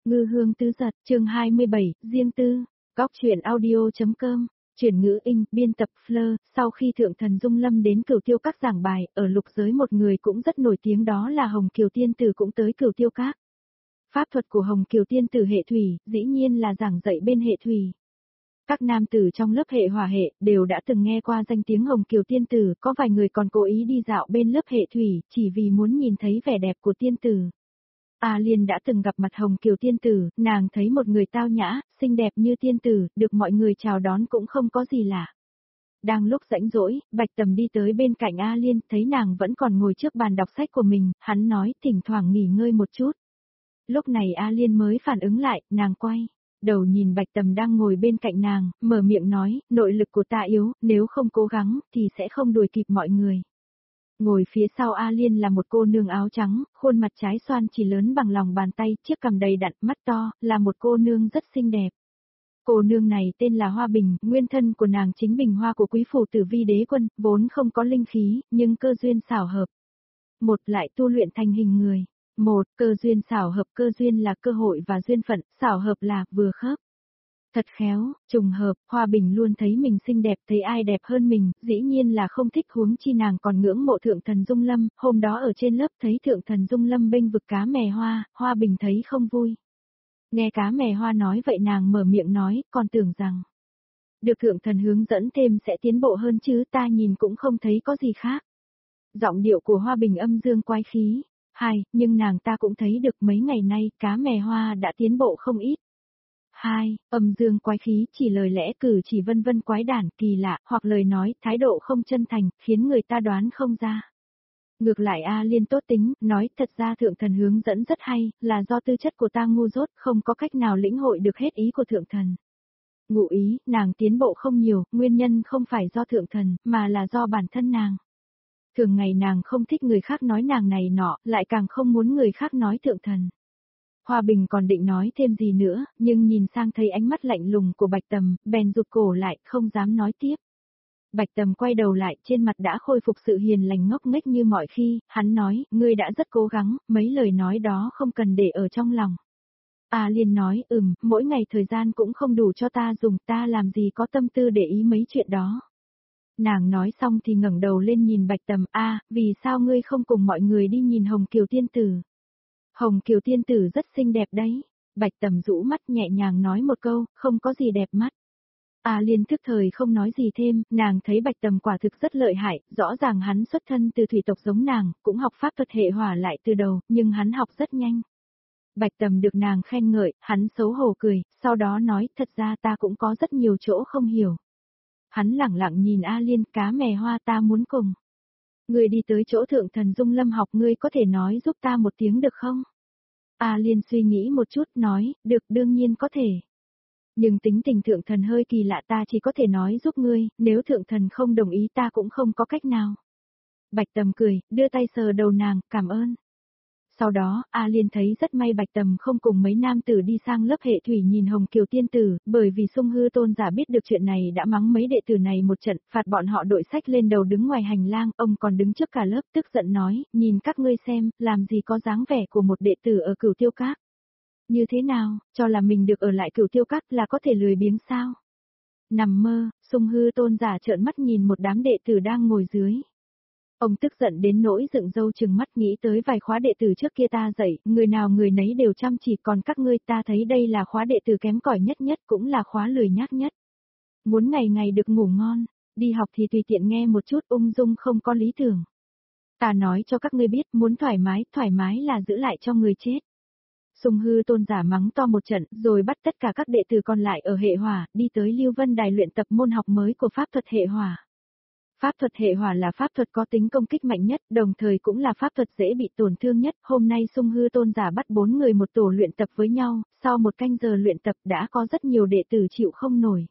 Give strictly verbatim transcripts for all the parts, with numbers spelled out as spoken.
Ngư hương tứ giật, chương hai mươi bảy, riêng tư, góc truyện audio.com, chuyển ngữ in, biên tập Fleur, sau khi Thượng Thần Dung Lâm đến Cửu Tiêu Các giảng bài, ở lục giới một người cũng rất nổi tiếng đó là Hồng Kiều Tiên Tử cũng tới Cửu Tiêu Các. Pháp thuật của Hồng Kiều Tiên Tử hệ thủy, dĩ nhiên là giảng dạy bên hệ thủy. Các nam tử trong lớp hệ hỏa hệ đều đã từng nghe qua danh tiếng Hồng Kiều Tiên Tử, có vài người còn cố ý đi dạo bên lớp hệ thủy, chỉ vì muốn nhìn thấy vẻ đẹp của tiên tử. A Liên đã từng gặp mặt Hồng Kiều Tiên Tử, nàng thấy một người tao nhã, xinh đẹp như tiên tử, được mọi người chào đón cũng không có gì lạ. Đang lúc rảnh rỗi, Bạch Tầm đi tới bên cạnh A Liên, thấy nàng vẫn còn ngồi trước bàn đọc sách của mình, hắn nói thỉnh thoảng nghỉ ngơi một chút. Lúc này A Liên mới phản ứng lại, nàng quay đầu nhìn Bạch Tầm đang ngồi bên cạnh nàng, mở miệng nói, nội lực của ta yếu, nếu không cố gắng, thì sẽ không đuổi kịp mọi người. Ngồi phía sau A Liên là một cô nương áo trắng, khuôn mặt trái xoan chỉ lớn bằng lòng bàn tay, chiếc cằm đầy đặn, mắt to, là một cô nương rất xinh đẹp. Cô nương này tên là Hoa Bình, nguyên thân của nàng chính Bình Hoa của quý phủ Tử Vi Đế Quân, vốn không có linh khí, nhưng cơ duyên xảo hợp. Một lại tu luyện thành hình người. Một, cơ duyên xảo hợp, cơ duyên là cơ hội và duyên phận, xảo hợp là vừa khớp. Thật khéo, trùng hợp, Hoa Bình luôn thấy mình xinh đẹp, thấy ai đẹp hơn mình, dĩ nhiên là không thích, huống chi nàng còn ngưỡng mộ Thượng Thần Dung Lâm, hôm đó ở trên lớp thấy Thượng Thần Dung Lâm bênh vực cá mè hoa, Hoa Bình thấy không vui. Nghe cá mè hoa nói vậy nàng mở miệng nói, còn tưởng rằng được Thượng Thần hướng dẫn thêm sẽ tiến bộ hơn chứ, ta nhìn cũng không thấy có gì khác. Giọng điệu của Hoa Bình âm dương quái khí. Hai, nhưng nàng ta cũng thấy được mấy ngày nay cá mè hoa đã tiến bộ không ít. Hai, âm dương quái khí chỉ lời lẽ cử chỉ vân vân quái đản kỳ lạ, hoặc lời nói, thái độ không chân thành, khiến người ta đoán không ra. Ngược lại A Liên tốt tính, nói thật ra Thượng Thần hướng dẫn rất hay, là do tư chất của ta ngu dốt, không có cách nào lĩnh hội được hết ý của Thượng Thần. Ngụ ý, nàng tiến bộ không nhiều, nguyên nhân không phải do Thượng Thần, mà là do bản thân nàng. Thường ngày nàng không thích người khác nói nàng này nọ, lại càng không muốn người khác nói Thượng Thần. Hoa Bình còn định nói thêm gì nữa, nhưng nhìn sang thấy ánh mắt lạnh lùng của Bạch Tầm, bèn rụt cổ lại, không dám nói tiếp. Bạch Tầm quay đầu lại, trên mặt đã khôi phục sự hiền lành ngốc nghếch như mọi khi, hắn nói, ngươi đã rất cố gắng, mấy lời nói đó không cần để ở trong lòng. A Liên nói, ừm, mỗi ngày thời gian cũng không đủ cho ta dùng, ta làm gì có tâm tư để ý mấy chuyện đó. Nàng nói xong thì ngẩng đầu lên nhìn Bạch Tầm, a, vì sao ngươi không cùng mọi người đi nhìn Hồng Kiều Tiên Tử? Hồng Kiều Tiên Tử rất xinh đẹp đấy. Bạch Tầm rũ mắt nhẹ nhàng nói một câu, không có gì đẹp mắt. A Liên thức thời không nói gì thêm, nàng thấy Bạch Tầm quả thực rất lợi hại, rõ ràng hắn xuất thân từ thủy tộc giống nàng, cũng học pháp thuật hệ hỏa lại từ đầu, nhưng hắn học rất nhanh. Bạch Tầm được nàng khen ngợi, hắn xấu hổ cười, sau đó nói, thật ra ta cũng có rất nhiều chỗ không hiểu. Hắn lẳng lặng nhìn A Liên, cá mè hoa ta muốn cùng. Ngươi đi tới chỗ Thượng Thần Dung Lâm học, ngươi có thể nói giúp ta một tiếng được không? A Liên suy nghĩ một chút, nói, được, đương nhiên có thể. Nhưng tính tình Thượng Thần hơi kỳ lạ, ta chỉ có thể nói giúp ngươi, nếu Thượng Thần không đồng ý ta cũng không có cách nào. Bạch Tầm cười, đưa tay sờ đầu nàng, cảm ơn. Sau đó, A Liên thấy rất may Bạch Tầm không cùng mấy nam tử đi sang lớp hệ thủy nhìn Hồng Kiều Tiên Tử, bởi vì Sung Hư Tôn giả biết được chuyện này đã mắng mấy đệ tử này một trận, phạt bọn họ đội sách lên đầu đứng ngoài hành lang, ông còn đứng trước cả lớp tức giận nói, nhìn các ngươi xem, làm gì có dáng vẻ của một đệ tử ở Cửu Tiêu Các. Như thế nào, cho là mình được ở lại Cửu Tiêu Các là có thể lười biếng sao? Nằm mơ, Sung Hư Tôn giả trợn mắt nhìn một đám đệ tử đang ngồi dưới. Ông tức giận đến nỗi dựng râu trừng mắt, nghĩ tới vài khóa đệ tử trước kia ta dạy, người nào người nấy đều chăm chỉ, còn các ngươi ta thấy đây là khóa đệ tử kém cỏi nhất nhất, cũng là khóa lười nhác nhất. Muốn ngày ngày được ngủ ngon, đi học thì tùy tiện nghe một chút, ung dung không có lý tưởng. Ta nói cho các ngươi biết, muốn thoải mái, thoải mái là giữ lại cho người chết. Sung Hư Tôn giả mắng to một trận, rồi bắt tất cả các đệ tử còn lại ở hệ hỏa, đi tới Lưu Vân Đài luyện tập môn học mới của pháp thuật hệ hỏa. Pháp thuật hệ hỏa là pháp thuật có tính công kích mạnh nhất, đồng thời cũng là pháp thuật dễ bị tổn thương nhất. Hôm nay Sung Hư Tôn giả bắt bốn người một tổ luyện tập với nhau, sau một canh giờ luyện tập đã có rất nhiều đệ tử chịu không nổi.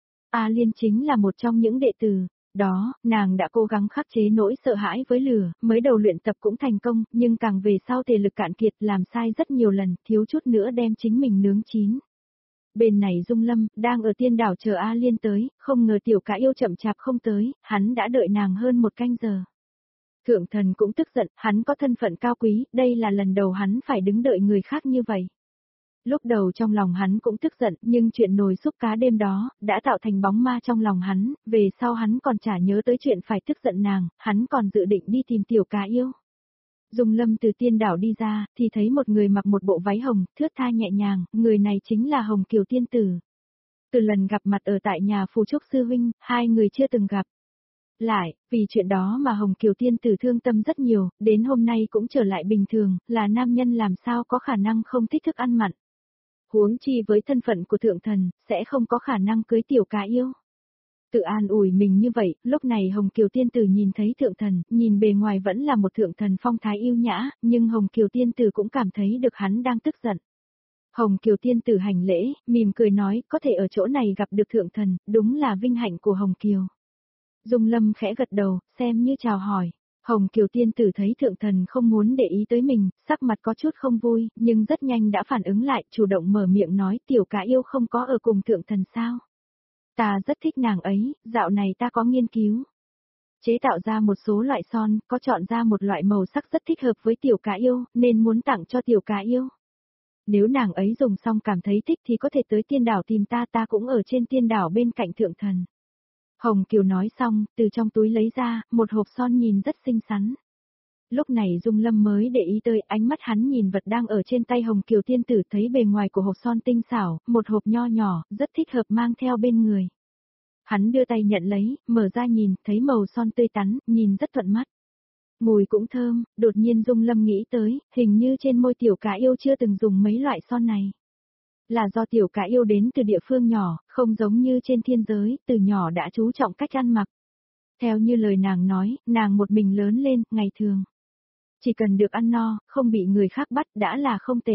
A Liên chính là một trong những đệ tử. Đó, nàng đã cố gắng khắc chế nỗi sợ hãi với lửa, mới đầu luyện tập cũng thành công, nhưng càng về sau thể lực cạn kiệt, làm sai rất nhiều lần, thiếu chút nữa đem chính mình nướng chín. Bên này Dung Lâm, đang ở tiên đảo chờ A Liên tới, không ngờ tiểu cả yêu chậm chạp không tới, hắn đã đợi nàng hơn một canh giờ. Thượng Thần cũng tức giận, hắn có thân phận cao quý, đây là lần đầu hắn phải đứng đợi người khác như vậy. Lúc đầu trong lòng hắn cũng tức giận, nhưng chuyện nồi súp cá đêm đó, đã tạo thành bóng ma trong lòng hắn, về sau hắn còn chả nhớ tới chuyện phải tức giận nàng, hắn còn dự định đi tìm tiểu cá yêu. Dung Lâm từ tiên đảo đi ra, thì thấy một người mặc một bộ váy hồng, thướt tha nhẹ nhàng, người này chính là Hồng Kiều tiên tử. Từ lần gặp mặt ở tại nhà Phù Trúc Sư Huynh, hai người chưa từng gặp. Lại, vì chuyện đó mà Hồng Kiều tiên tử thương tâm rất nhiều, đến hôm nay cũng trở lại bình thường, là nam nhân làm sao có khả năng không thích thức ăn mặn. Huống chi với thân phận của thượng thần, sẽ không có khả năng cưới tiểu cá yêu. Tự an ủi mình như vậy, lúc này Hồng Kiều tiên tử nhìn thấy thượng thần, nhìn bề ngoài vẫn là một thượng thần phong thái yêu nhã, nhưng Hồng Kiều tiên tử cũng cảm thấy được hắn đang tức giận. Hồng Kiều tiên tử hành lễ, mỉm cười nói, có thể ở chỗ này gặp được thượng thần, đúng là vinh hạnh của Hồng Kiều. Dung Lâm khẽ gật đầu, xem như chào hỏi. Hồng Kiều tiên tử thấy thượng thần không muốn để ý tới mình, sắc mặt có chút không vui, nhưng rất nhanh đã phản ứng lại, chủ động mở miệng nói, tiểu cá yêu không có ở cùng thượng thần sao? Ta rất thích nàng ấy, dạo này ta có nghiên cứu. Chế tạo ra một số loại son, có chọn ra một loại màu sắc rất thích hợp với tiểu cá yêu, nên muốn tặng cho tiểu cá yêu. Nếu nàng ấy dùng xong cảm thấy thích thì có thể tới tiên đảo tìm ta, ta cũng ở trên tiên đảo bên cạnh thượng thần. Hồng Kiều nói xong, từ trong túi lấy ra, một hộp son nhìn rất xinh xắn. Lúc này Dung Lâm mới để ý tới, ánh mắt hắn nhìn vật đang ở trên tay Hồng Kiều tiên tử, thấy bề ngoài của hộp son tinh xảo, một hộp nho nhỏ, rất thích hợp mang theo bên người. Hắn đưa tay nhận lấy, mở ra nhìn, thấy màu son tươi tắn, nhìn rất thuận mắt. Mùi cũng thơm, đột nhiên Dung Lâm nghĩ tới, hình như trên môi tiểu cá yêu chưa từng dùng mấy loại son này. Là do tiểu cá yêu đến từ địa phương nhỏ, không giống như trên thiên giới, từ nhỏ đã chú trọng cách ăn mặc. Theo như lời nàng nói, nàng một mình lớn lên, ngày thường. Chỉ cần được ăn no, không bị người khác bắt đã là không tệ.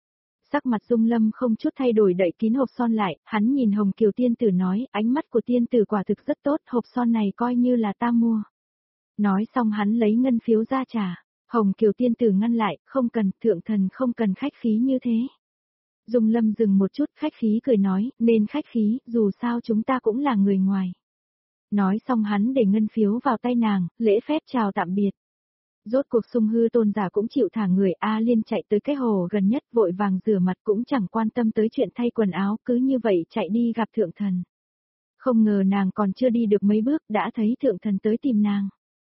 Sắc mặt Dung Lâm không chút thay đổi đậy kín hộp son lại, hắn nhìn Hồng Kiều tiên tử nói, ánh mắt của tiên tử quả thực rất tốt, hộp son này coi như là ta mua. Nói xong hắn lấy ngân phiếu ra trả, Hồng Kiều tiên tử ngăn lại, không cần, thượng thần không cần khách khí như thế. Dung Lâm dừng một chút, khách khí cười nói, nên khách khí, dù sao chúng ta cũng là người ngoài. Nói xong hắn để ngân phiếu vào tay nàng, lễ phép chào tạm biệt. Rốt cuộc Sung Hư tôn giả cũng chịu thả người, A Liên chạy tới cái hồ gần nhất, vội vàng rửa mặt cũng chẳng quan tâm tới chuyện thay quần áo, cứ như vậy chạy đi gặp thượng thần. Không ngờ nàng còn chưa đi được mấy bước, đã thấy thượng thần tới tìm nàng.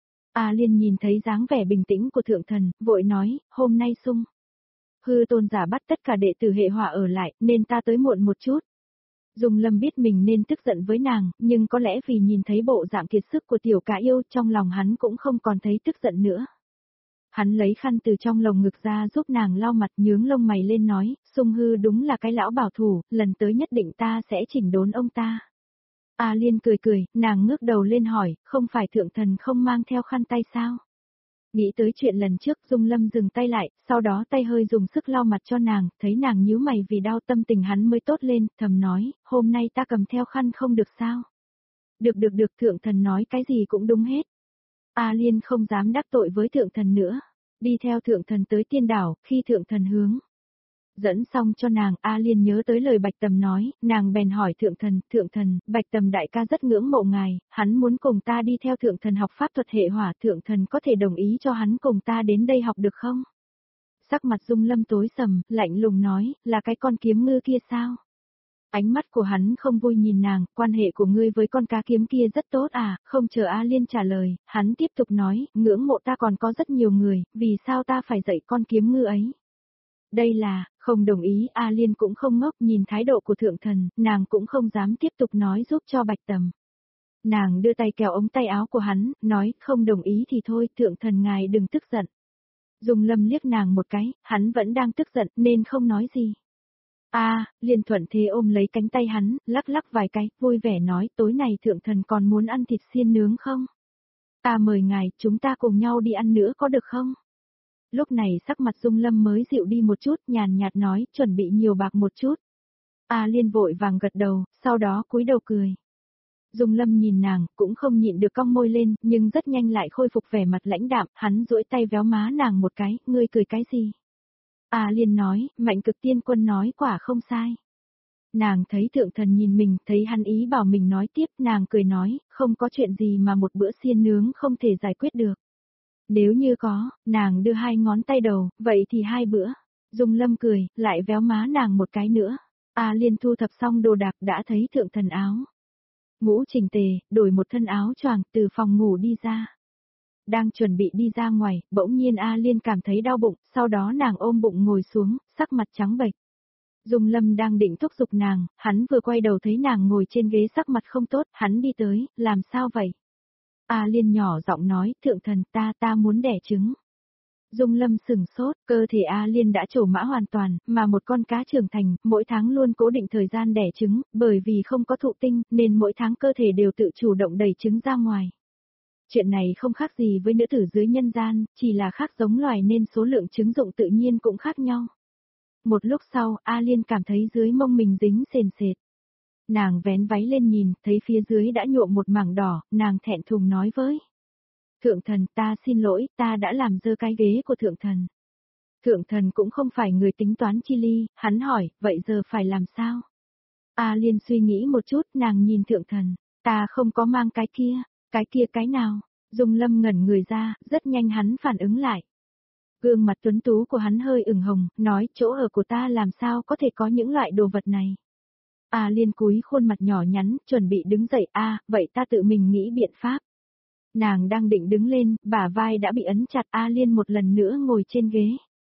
A Liên nhìn thấy dáng vẻ bình tĩnh của thượng thần, vội nói, hôm nay Sung Hư tôn giả bắt tất cả đệ tử hệ hỏa ở lại, nên ta tới muộn một chút. Dung Lâm biết mình nên tức giận với nàng, nhưng có lẽ vì nhìn thấy bộ dạng kiệt sức của tiểu cá yêu, trong lòng hắn cũng không còn thấy tức giận nữa. Hắn lấy khăn từ trong lồng ngực ra giúp nàng lau mặt, nhướng lông mày lên nói, Sung Hư đúng là cái lão bảo thủ, lần tới nhất định ta sẽ chỉnh đốn ông ta. A Liên cười cười, nàng ngước đầu lên hỏi, không phải thượng thần không mang theo khăn tay sao? Nghĩ tới chuyện lần trước, Dung Lâm dừng tay lại, sau đó tay hơi dùng sức lau mặt cho nàng, thấy nàng nhíu mày vì đau, tâm tình hắn mới tốt lên, thầm nói, hôm nay ta cầm theo khăn không được sao? Được được được, thượng thần nói cái gì cũng đúng hết. A Liên không dám đắc tội với thượng thần nữa, đi theo thượng thần tới tiên đảo, khi thượng thần hướng dẫn xong cho nàng, A Liên nhớ tới lời Bạch Tầm nói, nàng bèn hỏi thượng thần, thượng thần, Bạch Tầm đại ca rất ngưỡng mộ ngài, hắn muốn cùng ta đi theo thượng thần học pháp thuật hệ hỏa, thượng thần có thể đồng ý cho hắn cùng ta đến đây học được không? Sắc mặt Dung Lâm tối sầm, lạnh lùng nói, là cái con kiếm ngư kia sao? Ánh mắt của hắn không vui nhìn nàng, quan hệ của ngươi với con cá kiếm kia rất tốt à, không chờ A Liên trả lời, hắn tiếp tục nói, ngưỡng mộ ta còn có rất nhiều người, vì sao ta phải dạy con kiếm ngư ấy? Đây là, không đồng ý, A Liên cũng không ngốc, nhìn thái độ của thượng thần, nàng cũng không dám tiếp tục nói giúp cho Bạch Tầm. Nàng đưa tay kéo ống tay áo của hắn, nói, không đồng ý thì thôi, thượng thần ngài đừng tức giận. Dung Lâm liếc nàng một cái, hắn vẫn đang tức giận, nên không nói gì. A, à, Liên thuận thế ôm lấy cánh tay hắn, lắc lắc vài cái, vui vẻ nói, tối này thượng thần còn muốn ăn thịt xiên nướng không? Ta mời ngài, chúng ta cùng nhau đi ăn nữa có được không? Lúc này sắc mặt Dung Lâm mới dịu đi một chút, nhàn nhạt nói, chuẩn bị nhiều bạc một chút. A Liên vội vàng gật đầu, sau đó cúi đầu cười. Dung Lâm nhìn nàng, cũng không nhịn được cong môi lên, nhưng rất nhanh lại khôi phục vẻ mặt lãnh đạm, hắn duỗi tay véo má nàng một cái, ngươi cười cái gì? A Liên nói, Mạnh Cực Tiên Quân nói quả không sai. Nàng thấy thượng thần nhìn mình, thấy hắn ý bảo mình nói tiếp, nàng cười nói, không có chuyện gì mà một bữa xiên nướng không thể giải quyết được. Nếu như có, nàng đưa hai ngón tay đầu, vậy thì hai bữa. Dung Lâm cười, lại véo má nàng một cái nữa. A Liên thu thập xong đồ đạc đã thấy thượng thần áo ngũ chỉnh tề, đổi một thân áo choàng từ phòng ngủ đi ra. Đang chuẩn bị đi ra ngoài, bỗng nhiên A Liên cảm thấy đau bụng, sau đó nàng ôm bụng ngồi xuống, sắc mặt trắng bệch. Dung Lâm đang định thúc giục nàng, hắn vừa quay đầu thấy nàng ngồi trên ghế sắc mặt không tốt, hắn đi tới, làm sao vậy? A Liên nhỏ giọng nói, thượng thần ta ta muốn đẻ trứng. Dung Lâm sừng sốt, cơ thể A Liên đã trổ mã hoàn toàn, mà một con cá trưởng thành, mỗi tháng luôn cố định thời gian đẻ trứng, bởi vì không có thụ tinh, nên mỗi tháng cơ thể đều tự chủ động đẩy trứng ra ngoài. Chuyện này không khác gì với nữ tử dưới nhân gian, chỉ là khác giống loài nên số lượng trứng dụng tự nhiên cũng khác nhau. Một lúc sau, A Liên cảm thấy dưới mông mình dính sền sệt. Nàng vén váy lên nhìn, thấy phía dưới đã nhuộm một mảng đỏ, nàng thẹn thùng nói với. Thượng thần, ta xin lỗi, ta đã làm dơ cái ghế của thượng thần. Thượng thần cũng không phải người tính toán chi ly, hắn hỏi, vậy giờ phải làm sao? A Liên suy nghĩ một chút, nàng nhìn thượng thần, ta không có mang cái kia, cái kia cái nào? Dung Lâm ngẩn người ra, rất nhanh hắn phản ứng lại. Gương mặt tuấn tú của hắn hơi ửng hồng, nói chỗ ở của ta làm sao có thể có những loại đồ vật này. A Liên cúi khuôn mặt nhỏ nhắn, chuẩn bị đứng dậy, a, vậy ta tự mình nghĩ biện pháp. Nàng đang định đứng lên, bả vai đã bị ấn chặt. A Liên một lần nữa ngồi trên ghế.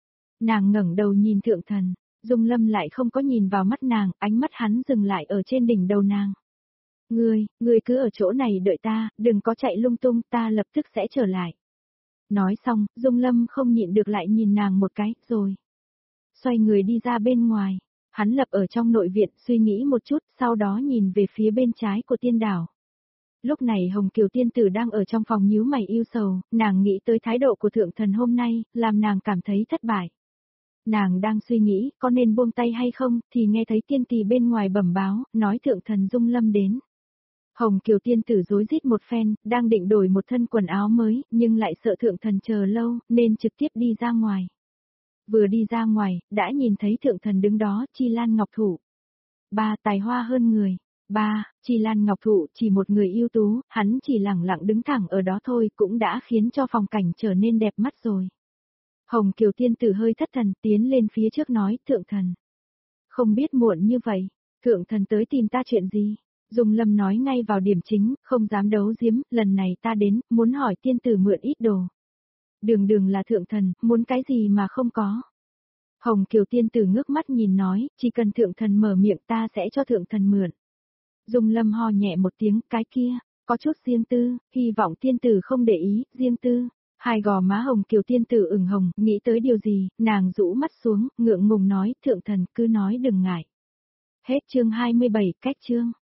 Nàng ngẩng đầu nhìn thượng thần, Dung Lâm lại không có nhìn vào mắt nàng, ánh mắt hắn dừng lại ở trên đỉnh đầu nàng. Ngươi, ngươi cứ ở chỗ này đợi ta, đừng có chạy lung tung, ta lập tức sẽ trở lại. Nói xong, Dung Lâm không nhịn được lại nhìn nàng một cái, rồi. Xoay người đi ra bên ngoài, hắn lập ở trong nội viện suy nghĩ một chút, sau đó nhìn về phía bên trái của tiên đảo. Lúc này Hồng Kiều tiên tử đang ở trong phòng nhíu mày yêu sầu, nàng nghĩ tới thái độ của thượng thần hôm nay, làm nàng cảm thấy thất bại. Nàng đang suy nghĩ, có nên buông tay hay không, thì nghe thấy tiên tỳ bên ngoài bẩm báo, nói thượng thần Dung Lâm đến. Hồng Kiều tiên tử rối rít một phen, đang định đổi một thân quần áo mới, nhưng lại sợ thượng thần chờ lâu, nên trực tiếp đi ra ngoài. Vừa đi ra ngoài, đã nhìn thấy thượng thần đứng đó, Chi Lan Ngọc Thụ. Ba tài hoa hơn người. Ba, Chi Lan Ngọc Thụ chỉ một người ưu tú, hắn chỉ lẳng lặng đứng thẳng ở đó thôi cũng đã khiến cho phong cảnh trở nên đẹp mắt rồi. Hồng Kiều tiên tử hơi thất thần tiến lên phía trước nói, thượng thần. Không biết muộn như vậy, thượng thần tới tìm ta chuyện gì? Dung Lâm nói ngay vào điểm chính, không dám đấu giếm, lần này ta đến, muốn hỏi tiên tử mượn ít đồ. Đường đường là thượng thần, muốn cái gì mà không có. Hồng Kiều tiên tử ngước mắt nhìn nói, chỉ cần thượng thần mở miệng ta sẽ cho thượng thần mượn. Dung Lâm ho nhẹ một tiếng, cái kia, có chút riêng tư, hy vọng tiên tử không để ý, riêng tư. Hai gò má Hồng Kiều tiên tử ửng hồng, nghĩ tới điều gì, nàng rũ mắt xuống, ngượng ngùng nói, thượng thần cứ nói đừng ngại. Hết chương hai mươi bảy, cách chương.